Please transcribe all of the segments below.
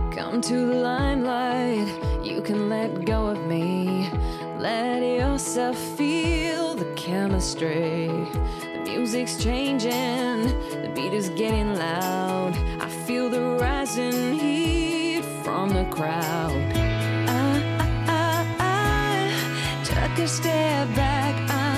Come to the limelight, you can let go of me. Let yourself feel the chemistry. The music's changing, the beat is getting loud. I feel the rising heat from the crowd. I took a step back.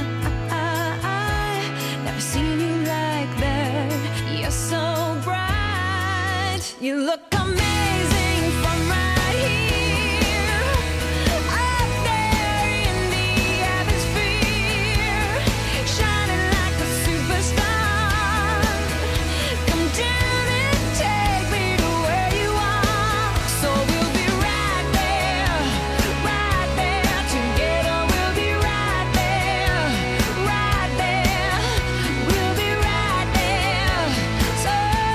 I never seen you like that. You're so bright, you look amazing from right here. Up there in the atmosphere, shining like a superstar. Come down and take me to where you are. So we'll be right there together. We'll be right there. We'll be right there. So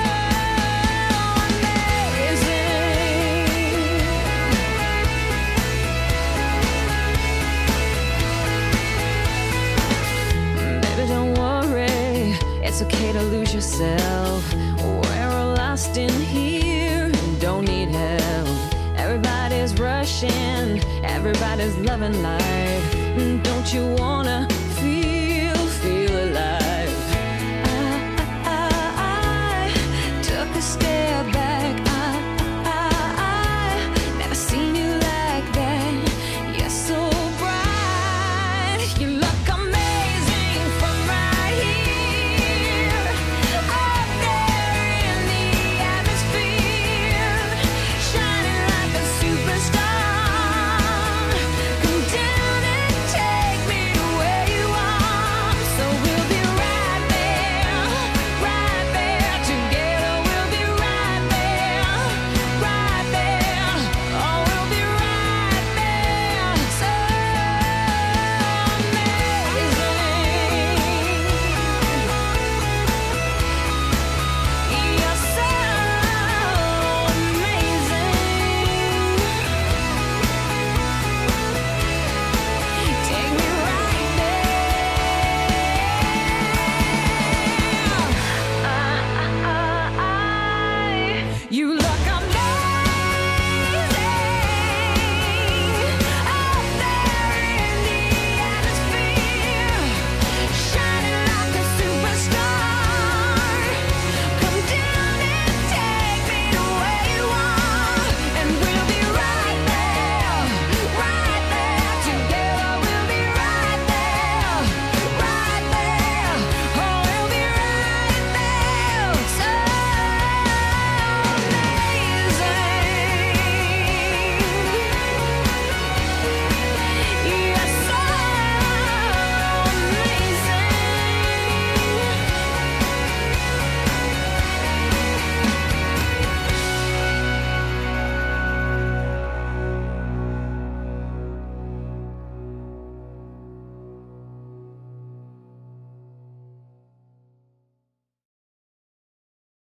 baby, don't worry, it's okay to lose yourself. We're all lost in here and don't need help. Everybody's rushing, everybody's loving life. Don't you wanna